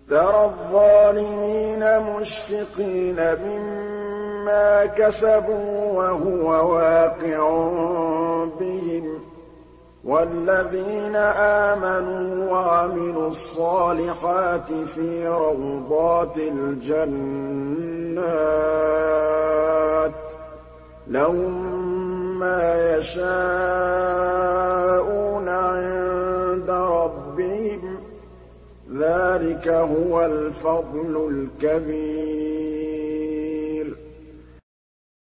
تَرَى الظَّالِمِينَ مُشْفِقِينَ مِمَّا كَسَبُوا وَهُوَ وَاقِعٌ بِهِمْ ۗ وَالَّذِينَ آمَنُوا وَعَمِلُوا الصَّالِحَاتِ فِي رَوْضَاتِ الْجَنَّاتِ ۖ لَهُم مَّا يَشَاءُونَ عِندَ رَبِّهِمْ ۚ ذَٰلِكَ هُوَ الْفَضْلُ الْكَبِيرُ